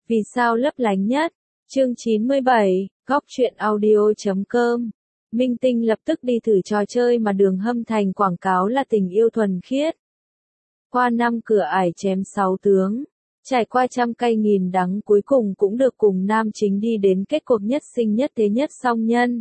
Vì sao lấp lánh nhất? Chương 97, góc truyện audio.com. Minh Tinh lập tức đi thử trò chơi mà Đường Hâm Thành quảng cáo là tình yêu thuần khiết. Qua 5 cửa ải chém 6 tướng, trải qua trăm cay nghìn đắng cuối cùng cũng được cùng nam chính đi đến kết cục nhất sinh nhất thế nhất song nhân.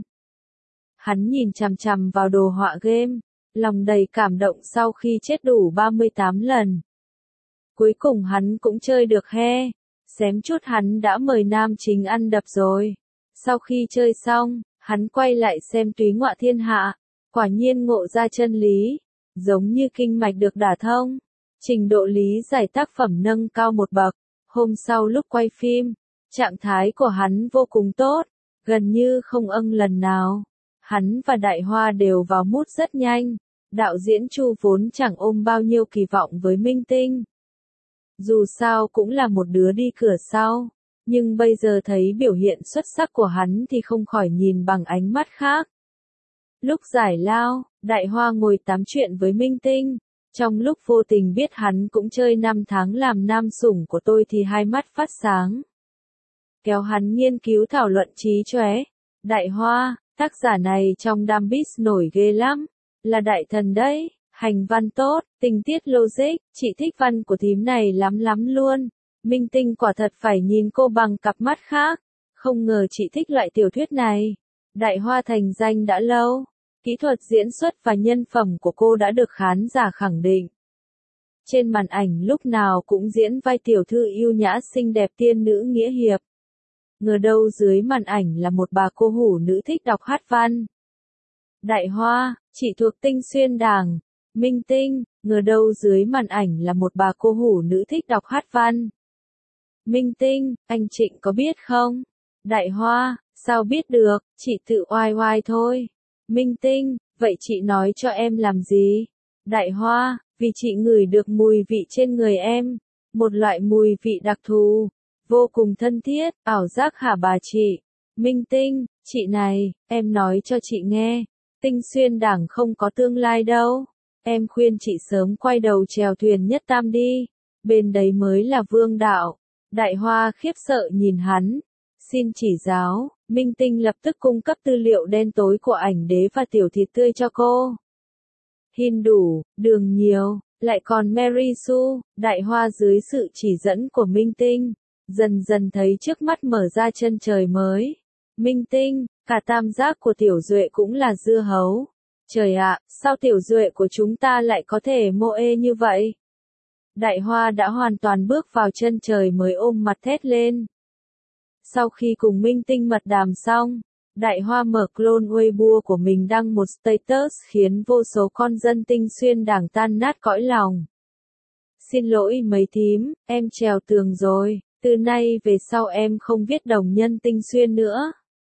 Hắn nhìn chằm chằm vào đồ họa game, lòng đầy cảm động sau khi chết đủ 38 lần. Cuối cùng hắn cũng chơi được he. Xém chút hắn đã mời nam chính ăn đập rồi. Sau khi chơi xong, hắn quay lại xem Túy Ngọa Thiên Hạ. Quả nhiên ngộ ra chân lý. Giống như kinh mạch được đả thông. Trình độ lý giải tác phẩm nâng cao một bậc. Hôm sau lúc quay phim, trạng thái của hắn vô cùng tốt. Gần như không lần nào. Hắn và Đại Hoa đều vào mood rất nhanh. Đạo diễn Chu vốn chẳng ôm bao nhiêu kỳ vọng với Minh Tinh. Dù sao cũng là một đứa đi cửa sau, nhưng bây giờ thấy biểu hiện xuất sắc của hắn thì không khỏi nhìn bằng ánh mắt khác. Lúc giải lao, Đại Hoa ngồi tám chuyện với Minh Tinh, trong lúc vô tình biết hắn cũng chơi 5 tháng làm nam sủng của tôi thì hai mắt phát sáng. Kéo hắn nghiên cứu thảo luận trí chóe. Đại Hoa, tác giả này trong Dumbis nổi ghê lắm, là đại thần đấy. Hành văn tốt, tình tiết logic, chị thích văn của thím này lắm luôn. Minh Tinh quả thật phải nhìn cô bằng cặp mắt khác. Không ngờ chị thích loại tiểu thuyết này. Đại Hoa thành danh đã lâu. Kỹ thuật diễn xuất và nhân phẩm của cô đã được khán giả khẳng định. Trên màn ảnh lúc nào cũng diễn vai tiểu thư yêu nhã xinh đẹp tiên nữ nghĩa hiệp. Ngờ đâu dưới màn ảnh là một bà cô hủ nữ thích đọc hát văn. Đại Hoa, chị thuộc Tinh Xuyên Đảng. Minh Tinh, ngờ đâu dưới màn ảnh là một bà cô hủ nữ thích đọc hát văn. Minh Tinh, anh Trịnh có biết không? Đại Hoa, sao biết được, chị tự oai oai thôi. Minh Tinh, vậy chị nói cho em làm gì? Đại Hoa, vì chị ngửi được mùi vị trên người em. Một loại mùi vị đặc thù, vô cùng thân thiết, ảo giác hả bà chị? Minh Tinh, chị này, em nói cho chị nghe, Tinh Xuyên Đảng không có tương lai đâu. Em khuyên chị sớm quay đầu chèo thuyền nhất tam đi, bên đấy mới là vương đạo. Đại Hoa khiếp sợ nhìn hắn. Xin chỉ giáo, Minh Tinh lập tức cung cấp tư liệu đen tối của ảnh đế và tiểu thịt tươi cho cô. Hin đủ, đường nhiều, lại còn Mary Sue. Đại Hoa dưới sự chỉ dẫn của Minh Tinh, dần dần thấy trước mắt mở ra chân trời mới. Minh Tinh, cả tam giác của tiểu duệ cũng là dưa hấu. Trời ạ, sao tiểu duệ của chúng ta lại có thể mô ê như vậy? Đại Hoa đã hoàn toàn bước vào chân trời mới ôm mặt thét lên. Sau khi cùng Minh Tinh mật đàm xong, Đại Hoa mở clone Weibo của mình đăng một status khiến vô số con dân Tinh Xuyên Đảng tan nát cõi lòng. Xin lỗi mấy thím, em trèo tường rồi, từ nay về sau em không viết đồng nhân Tinh Xuyên nữa.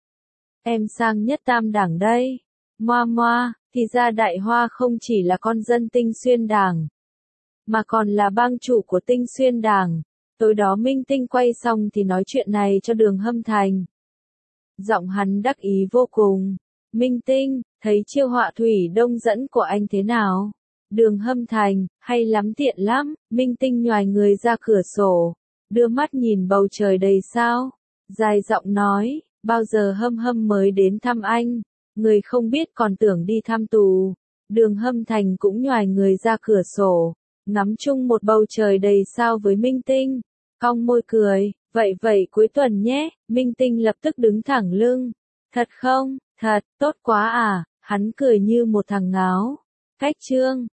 Em sang nhất tam đảng đây. Moa, thì ra Đại Hoa không chỉ là con dân Tinh Xuyên Đảng, mà còn là bang chủ của Tinh Xuyên Đảng. Tối đó Minh Tinh quay xong thì nói chuyện này cho Đường Hâm Thành. Giọng hắn đắc ý vô cùng. Minh Tinh, thấy chiêu họa thủy đông dẫn của anh thế nào? Đường Hâm Thành, hay lắm tiện lắm. Minh Tinh nhoài người ra cửa sổ, đưa mắt nhìn bầu trời đầy sao. Dài giọng nói, bao giờ Hâm mới đến thăm anh? Người không biết còn tưởng đi thăm tù. Đường Hâm Thành cũng nhoài người ra cửa sổ, ngắm chung một bầu trời đầy sao với Minh Tinh. Cong môi cười, vậy cuối tuần nhé. Minh Tinh lập tức đứng thẳng lưng. Thật không? Thật, tốt quá à. Hắn cười như một thằng ngáo. Cách chương